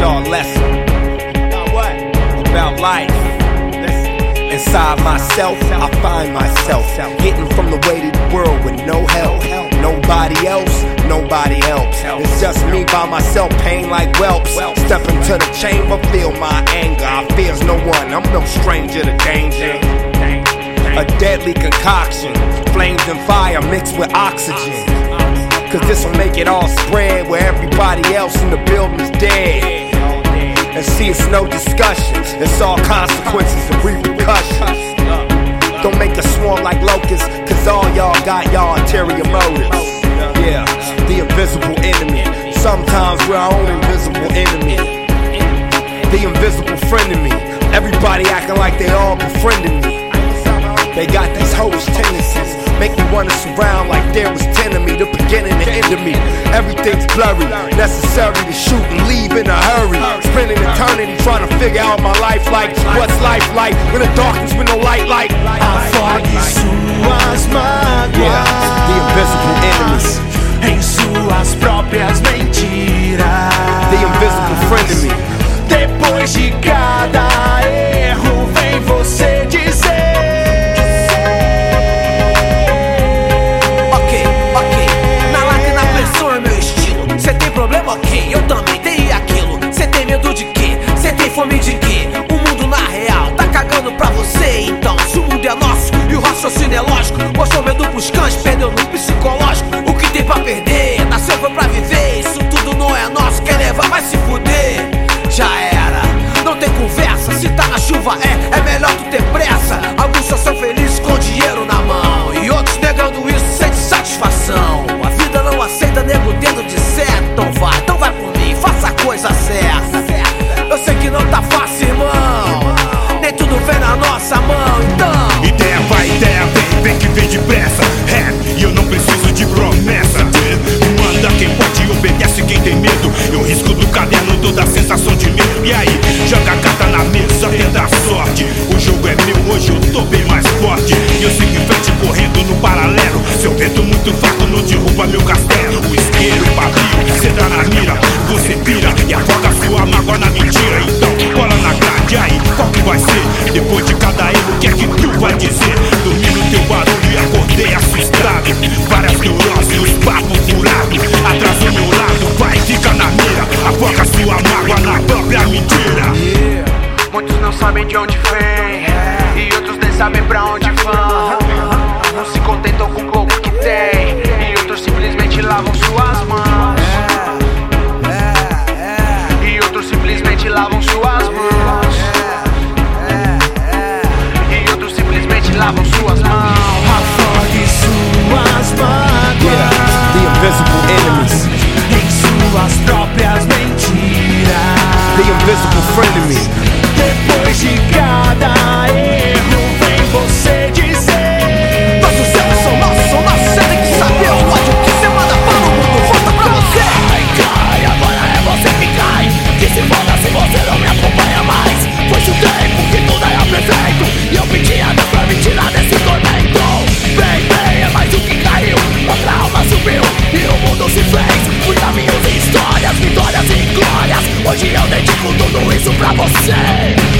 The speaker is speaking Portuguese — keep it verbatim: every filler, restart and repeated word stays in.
y'all a lesson about life. Inside myself, I find myself getting from the weight of the world with no help. Nobody else, nobody helps. It's just me by myself, pain like whelps. Step into the chamber, feel my anger. I fears no one, I'm no stranger to danger. A deadly concoction, flames and fire mixed with oxygen. Cause this'll make it all spread where everybody else in the building's dead. And see, it's no discussion, it's all consequences and repercussions. Don't make us swarm like locusts, cause all y'all got y'all ulterior motives. Yeah, the invisible enemy. Sometimes we're our own invisible enemy. The invisible friend of me. Everybody acting like they all befriending me. They got these hoes tendencies, make me wanna surround like there was ten of me, the beginning and end of me. Everything's blurry, necessary to shoot and leave in a hurry. Spending eternity trying to figure out my life like, what's life like, in the darkness with no light like. Afogue suas mágoas, yeah, the invisible enemies. Em suas próprias mentiras. The invisible friend of me. Depois de cada erro vem você dizer: cê tem problema? Ok, eu também tenho aquilo. Cê tem medo de quê? Cê tem fome de quê? O mundo na real tá cagando pra você. Então, se o mundo é nosso e o raciocínio é lógico, mostrou medo pros cães, perdeu no psicológico. O que tem pra perder? Nasceu foi pra viver. Isso tudo não é nosso, quem levar vai se fuder. Já era, não tem conversa. Se tá na chuva é, é melhor tu ter pressa. Alguns só são felizes com dinheiro na mão e outros negando isso sem satisfação. A vida não aceita nego dedo de certo. Então vai, então vai por mim, faça a coisa certa. Eu sei que não tá fácil, irmão. Nem tudo vem na nossa mão, então. Ideia vai, ideia vem, vem que vem depressa. Rap, e eu não preciso de promessa. Manda quem pode, obedece quem tem medo. Eu risco do caderno toda a sensação de medo. E aí, joga a carta na mesa, tenta a sorte. O jogo é meu, hoje eu tô bem mais forte. E eu sigo em frente correndo no paralelo. Seu vento muito fraco não derruba meu castelo. O isqueiro, o barril, cê dá na mira, você pira e afoga sua mágoa na mentira. Então cola na grade, aí qual que vai ser? Depois de cada erro, o que é que tu vai dizer? Dormi no teu barulho e acordei assustado. Várias neuroses, os papos furados. Atrás do meu lado, vai, fica na mira. Afoga sua mágoa na própria mentira. Yeah. Muitos não sabem de onde vem e outros nem sabem pra onde vão. Não se contentam com o pouco que tem e outros simplesmente lavam suas mãos. E outros simplesmente lavam suas mãos. E outros simplesmente lavam suas mãos. Afogue suas mágoas, yeah, the invisible enemies. Em suas próprias mentiras. The invisible friend of me. Depois de cada erro vem você dizer: nossos erros são nossos, são nossos. Cê tem que saber o ódio que cê manda para o mundo volta pra você. Cai, cai, agora é você que cai. Que se foda se você não me acompanha mais. Foi o tempo que tudo era perfeito e eu pedi a Deus pra me tirar desse tormento. Bem, bem, é mais do que caiu. Outra alma subiu e o mundo se fez por caminhos e histórias, vitórias e glórias. Hoje eu dedico tudo isso pra você.